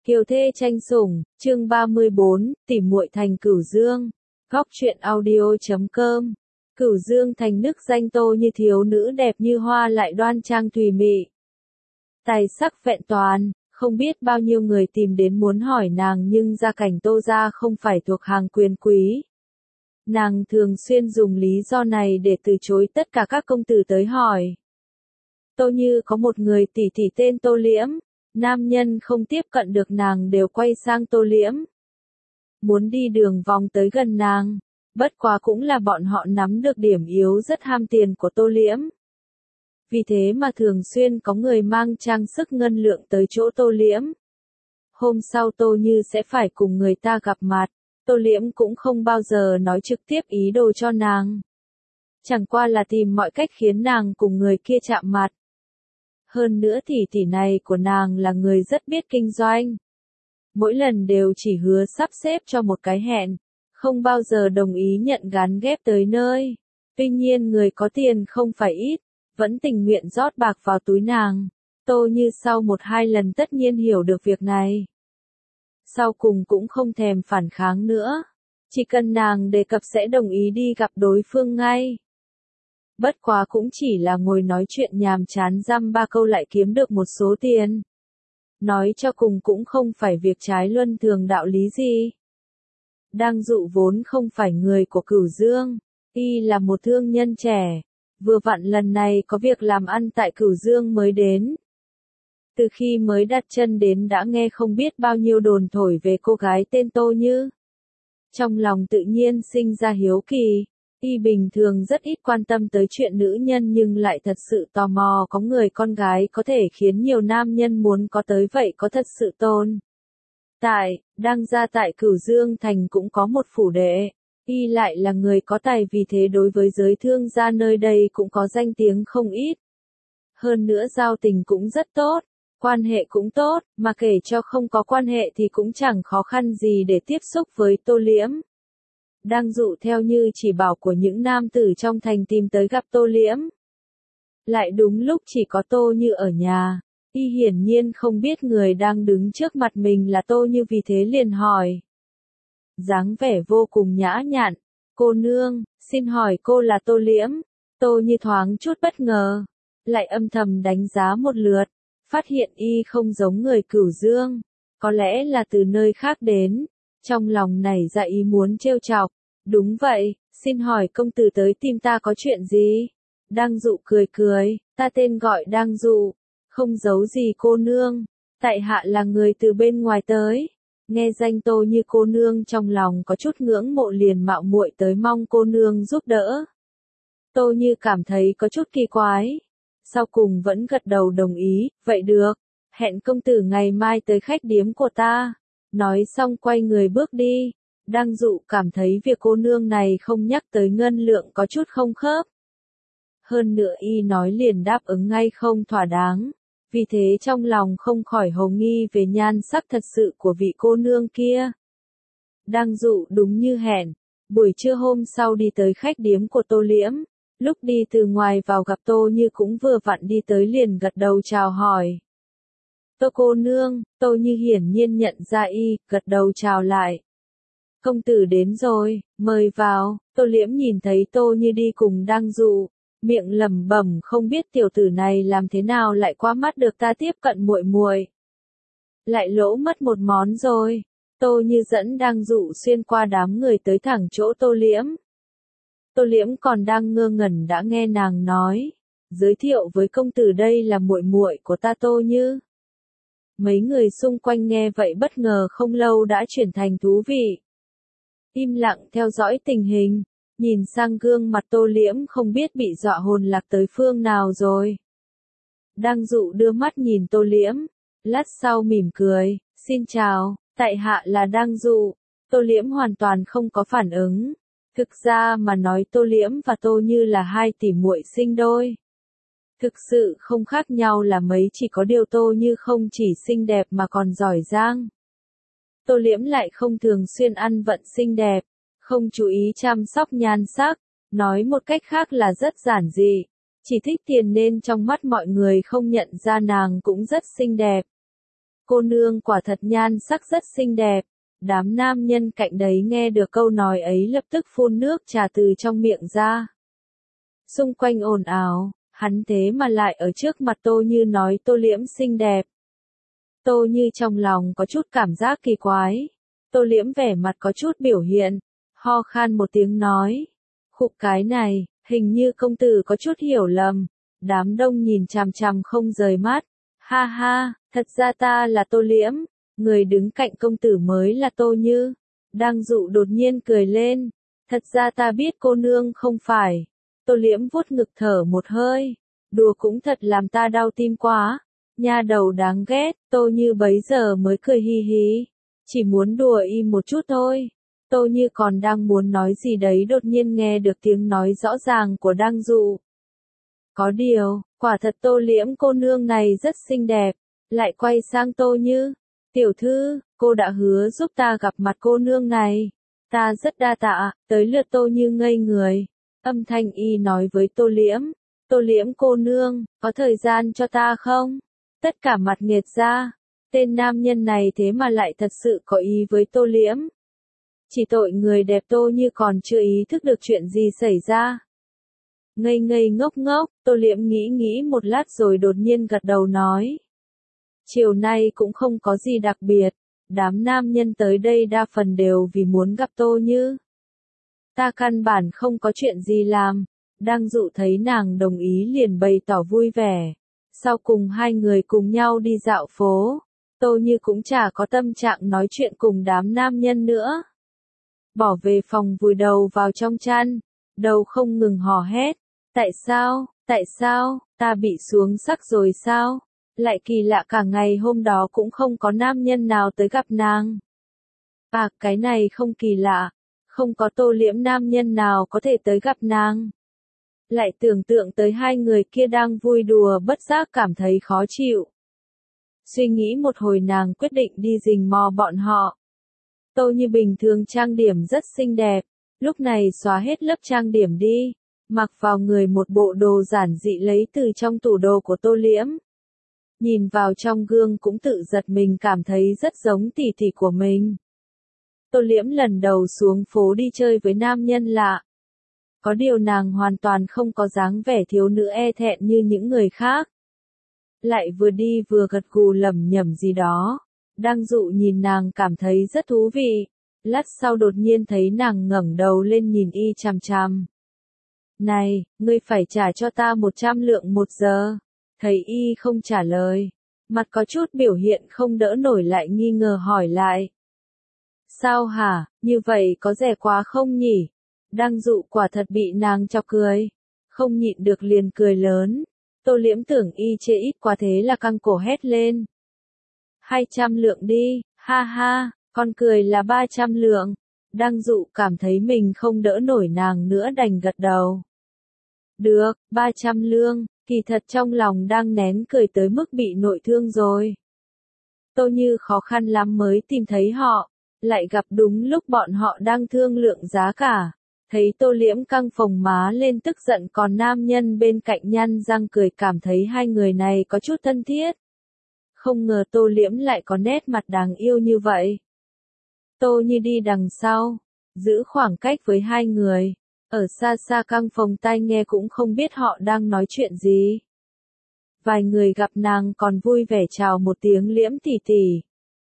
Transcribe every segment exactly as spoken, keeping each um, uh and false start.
Kiều thê tranh sủng, chương ba mươi bốn, tỉ muội thành Cửu Dương. Góc truyện audio chấm com. Cửu Dương thành nức danh Tô Như thiếu nữ đẹp như hoa lại đoan trang thùy mị. Tài sắc vẹn toàn, không biết bao nhiêu người tìm đến muốn hỏi nàng nhưng gia cảnh Tô gia không phải thuộc hàng quyền quý. Nàng thường xuyên dùng lý do này để từ chối tất cả các công tử tới hỏi. Tô Như có một người tỷ tỷ tên Tô Liễm. Nam nhân không tiếp cận được nàng đều quay sang Tô Liễm. Muốn đi đường vòng tới gần nàng. Bất quá cũng là bọn họ nắm được điểm yếu rất ham tiền của Tô Liễm. Vì thế mà thường xuyên có người mang trang sức ngân lượng tới chỗ Tô Liễm. Hôm sau Tô Như sẽ phải cùng người ta gặp mặt. Tô Liễm cũng không bao giờ nói trực tiếp ý đồ cho nàng. Chẳng qua là tìm mọi cách khiến nàng cùng người kia chạm mặt. Hơn nữa tỷ tỷ này của nàng là người rất biết kinh doanh. Mỗi lần đều chỉ hứa sắp xếp cho một cái hẹn, không bao giờ đồng ý nhận gán ghép tới nơi. Tuy nhiên người có tiền không phải ít, vẫn tình nguyện rót bạc vào túi nàng. Tô Như sau một hai lần tất nhiên hiểu được việc này. Sau cùng cũng không thèm phản kháng nữa. Chỉ cần nàng đề cập sẽ đồng ý đi gặp đối phương ngay. Bất quá cũng chỉ là ngồi nói chuyện nhàm chán dăm ba câu lại kiếm được một số tiền. Nói cho cùng cũng không phải việc trái luân thường đạo lý gì. Đang Dụ vốn không phải người của Cửu Dương, y là một thương nhân trẻ, vừa vặn lần này có việc làm ăn tại Cửu Dương mới đến. Từ khi mới đặt chân đến đã nghe không biết bao nhiêu đồn thổi về cô gái tên Tô Như. Trong lòng tự nhiên sinh ra hiếu kỳ. Y bình thường rất ít quan tâm tới chuyện nữ nhân nhưng lại thật sự tò mò có người con gái có thể khiến nhiều nam nhân muốn có tới vậy có thật sự tồn. Tại, đang ra tại Cửu Dương Thành cũng có một phủ đệ. Y lại là người có tài vì thế đối với giới thương gia nơi đây cũng có danh tiếng không ít. Hơn nữa giao tình cũng rất tốt, quan hệ cũng tốt, mà kể cho không có quan hệ thì cũng chẳng khó khăn gì để tiếp xúc với Tô Liễm. Đang Dụ theo như chỉ bảo của những nam tử trong thành tìm tới gặp Tô Liễm. Lại đúng lúc chỉ có Tô Như ở nhà, y hiển nhiên không biết người đang đứng trước mặt mình là Tô Như vì thế liền hỏi. Dáng vẻ vô cùng nhã nhặn, cô nương, xin hỏi cô là Tô Liễm. Tô Như thoáng chút bất ngờ, lại âm thầm đánh giá một lượt, phát hiện y không giống người Cửu Dương, có lẽ là từ nơi khác đến. Trong lòng nảy ra ý muốn trêu chọc. Đúng vậy, xin hỏi công tử tới tìm ta có chuyện gì? Đang Dụ cười cười, ta tên gọi Đang Dụ, không giấu gì cô nương, tại hạ là người từ bên ngoài tới. Nghe danh Tô Như cô nương trong lòng có chút ngưỡng mộ liền mạo muội tới mong cô nương giúp đỡ. Tô Như cảm thấy có chút kỳ quái, sau cùng vẫn gật đầu đồng ý, vậy được, hẹn công tử ngày mai tới khách điếm của ta. Nói xong quay người bước đi. Đang Dụ cảm thấy việc cô nương này không nhắc tới ngân lượng có chút không khớp. Hơn nữa y nói liền đáp ứng ngay không thỏa đáng. Vì thế trong lòng không khỏi hồ nghi về nhan sắc thật sự của vị cô nương kia. Đang Dụ đúng như hẹn. Buổi trưa hôm sau đi tới khách điếm của Tô Liễm. Lúc đi từ ngoài vào gặp Tô Như cũng vừa vặn đi tới liền gật đầu chào hỏi. Tô cô nương, Tô Như hiển nhiên nhận ra y, gật đầu chào lại. Công tử đến rồi, mời vào. Tô Liễm nhìn thấy Tô Như đi cùng Đang Dụ, miệng lẩm bẩm không biết tiểu tử này làm thế nào lại qua mắt được ta tiếp cận muội muội. Lại lỗ mất một món rồi. Tô Như dẫn Đang Dụ xuyên qua đám người tới thẳng chỗ Tô Liễm. Tô Liễm còn đang ngơ ngẩn đã nghe nàng nói, giới thiệu với công tử đây là muội muội của ta Tô Như. Mấy người xung quanh nghe vậy bất ngờ không lâu đã chuyển thành thú vị. Im lặng theo dõi tình hình, nhìn sang gương mặt Tô Liễm không biết bị dọa hồn lạc tới phương nào rồi. Đang Dụ đưa mắt nhìn Tô Liễm, lát sau mỉm cười, xin chào, tại hạ là Đang Dụ. Tô Liễm hoàn toàn không có phản ứng. Thực ra mà nói Tô Liễm và Tô Như là hai tỷ muội sinh đôi. Thực sự không khác nhau là mấy, chỉ có điều Tô Như không chỉ xinh đẹp mà còn giỏi giang. Tô Liễm lại không thường xuyên ăn vận xinh đẹp, không chú ý chăm sóc nhan sắc, nói một cách khác là rất giản dị, chỉ thích tiền nên trong mắt mọi người không nhận ra nàng cũng rất xinh đẹp. cô nương quả thật nhan sắc rất xinh đẹp. Đám nam nhân cạnh đấy nghe được câu nói ấy lập tức phun nước trà từ trong miệng ra. Xung quanh ồn ào, hắn thế mà lại ở trước mặt Tô Như nói Tô Liễm xinh đẹp. Tô Như trong lòng có chút cảm giác kỳ quái. Tô Liễm vẻ mặt có chút biểu hiện, ho khan một tiếng nói. Khụ cái này, hình như công tử có chút hiểu lầm. Đám đông nhìn chằm chằm không rời mắt. Ha ha, thật ra ta là Tô Liễm, người đứng cạnh công tử mới là Tô Như. Đang Dụ đột nhiên cười lên. Thật ra ta biết cô nương không phải. Tô Liễm vuốt ngực thở một hơi. Đùa cũng thật làm ta đau tim quá. Nha đầu đáng ghét, Tô Như bấy giờ mới cười hi hi. Chỉ muốn đùa y một chút thôi. Tô Như còn đang muốn nói gì đấy đột nhiên nghe được tiếng nói rõ ràng của Đang Dụ. Có điều, quả thật Tô Liễm cô nương này rất xinh đẹp. Lại quay sang Tô Như. Tiểu thư, cô đã hứa giúp ta gặp mặt cô nương này. Ta rất đa tạ, tới lượt Tô Như ngây người. Âm thanh y nói với Tô Liễm. Tô Liễm cô nương, có thời gian cho ta không? Tất cả mặt nghệt ra. Tên nam nhân này thế mà lại thật sự có ý với Tô Liễm. Chỉ tội người đẹp Tô Như còn chưa ý thức được chuyện gì xảy ra. Ngây ngây ngốc ngốc, Tô Liễm nghĩ nghĩ một lát rồi đột nhiên gật đầu nói. Chiều nay cũng không có gì đặc biệt, đám nam nhân tới đây đa phần đều vì muốn gặp Tô Như. Ta căn bản không có chuyện gì làm. Đang Dụ thấy nàng đồng ý liền bày tỏ vui vẻ. Sau cùng hai người cùng nhau đi dạo phố. Tô Như cũng chả có tâm trạng nói chuyện cùng đám nam nhân nữa. Bỏ về phòng vùi đầu vào trong chăn. Đầu không ngừng hò hét. Tại sao, tại sao, ta bị xuống sắc rồi sao? Lại kỳ lạ cả ngày hôm đó cũng không có nam nhân nào tới gặp nàng. À, cái này không kỳ lạ. Không có Tô Liễm nam nhân nào có thể tới gặp nàng. Lại tưởng tượng tới hai người kia đang vui đùa bất giác cảm thấy khó chịu. Suy nghĩ một hồi nàng quyết định đi rình mò bọn họ. Tô Như bình thường trang điểm rất xinh đẹp. Lúc này xóa hết lớp trang điểm đi. Mặc vào người một bộ đồ giản dị lấy từ trong tủ đồ của Tô Liễm. Nhìn vào trong gương cũng tự giật mình cảm thấy rất giống tỷ tỷ của mình. Tô Liễm lần đầu xuống phố đi chơi với nam nhân lạ. Có điều nàng hoàn toàn không có dáng vẻ thiếu nữ e thẹn như những người khác. Lại vừa đi vừa gật gù lẩm nhẩm gì đó. Đang Dụ nhìn nàng cảm thấy rất thú vị. Lát sau đột nhiên thấy nàng ngẩng đầu lên nhìn y chằm chằm. Này, ngươi phải trả cho ta một trăm lượng một giờ. Thấy y không trả lời. Mặt có chút biểu hiện không đỡ nổi lại nghi ngờ hỏi lại. Sao hả, như vậy có rẻ quá không nhỉ? Đang Dụ quả thật bị nàng chọc cười. Không nhịn được liền cười lớn. Tô Liễm tưởng y chê ít quá thế là căng cổ hét lên. Hai trăm lượng đi, ha ha, con cười là ba trăm lượng. Đang Dụ cảm thấy mình không đỡ nổi nàng nữa đành gật đầu. Được, ba trăm lương, kỳ thật trong lòng đang nén cười tới mức bị nội thương rồi. Tô Như khó khăn lắm mới tìm thấy họ, lại gặp đúng lúc bọn họ đang thương lượng giá cả. Thấy Tô Liễm căng phồng má lên tức giận còn nam nhân bên cạnh nhăn răng cười cảm thấy hai người này có chút thân thiết. Không ngờ Tô Liễm lại có nét mặt đáng yêu như vậy. Tô Như đi đằng sau, giữ khoảng cách với hai người. Ở xa xa căng phồng tai nghe cũng không biết họ đang nói chuyện gì. Vài người gặp nàng còn vui vẻ chào một tiếng Liễm tỷ tỷ.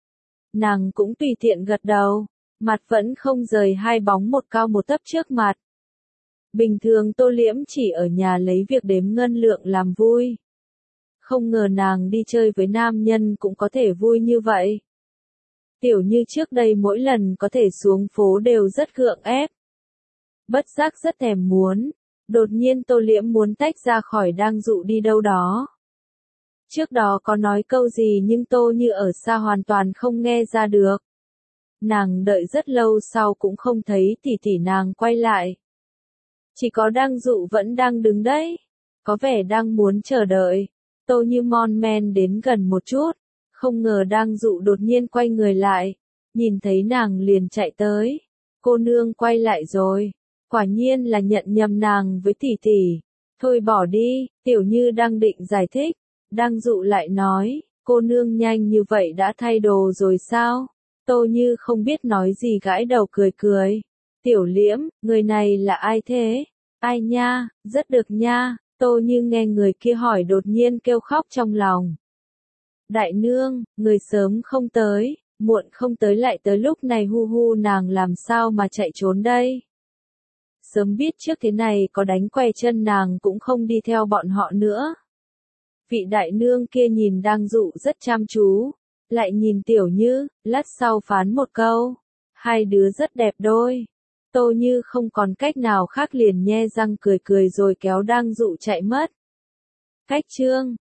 Nàng cũng tùy tiện gật đầu, mặt vẫn không rời hai bóng một cao một thấp trước mặt. Bình thường Tô Liễm chỉ ở nhà lấy việc đếm ngân lượng làm vui. Không ngờ nàng đi chơi với nam nhân cũng có thể vui như vậy. Tiểu Như trước đây mỗi lần có thể xuống phố đều rất gượng ép. Bất giác rất thèm muốn. Đột nhiên Tô Liễm muốn tách ra khỏi Đang Dụ đi đâu đó. Trước đó có nói câu gì nhưng Tô Như ở xa hoàn toàn không nghe ra được. Nàng đợi rất lâu sau cũng không thấy tỷ tỷ nàng quay lại. Chỉ có Đang Dụ vẫn đang đứng đấy. Có vẻ đang muốn chờ đợi. Tô Như mon men đến gần một chút. Không ngờ Đang Dụ đột nhiên quay người lại. Nhìn thấy nàng liền chạy tới. Cô nương quay lại rồi. Quả nhiên là nhận nhầm nàng với tỷ tỷ. Thôi bỏ đi, Tiểu Như đang định giải thích. Đang Dụ lại nói, cô nương nhanh như vậy đã thay đồ rồi sao? Tô Như không biết nói gì gãi đầu cười cười. Tiểu Liễm, người này là ai thế? Ai nha, rất được nha. Tô Như nghe người kia hỏi đột nhiên kêu khóc trong lòng. Đại nương, người sớm không tới, muộn không tới lại tới lúc này hu hu nàng làm sao mà chạy trốn đây? Sớm biết trước thế này có đánh què chân nàng cũng không đi theo bọn họ nữa. Vị đại nương kia nhìn đang dụ rất chăm chú, lại nhìn Tiểu Như, lát sau phán một câu. Hai đứa rất đẹp đôi. Tô Như không còn cách nào khác liền nhe răng cười cười rồi kéo đang dụ chạy mất. Cách chương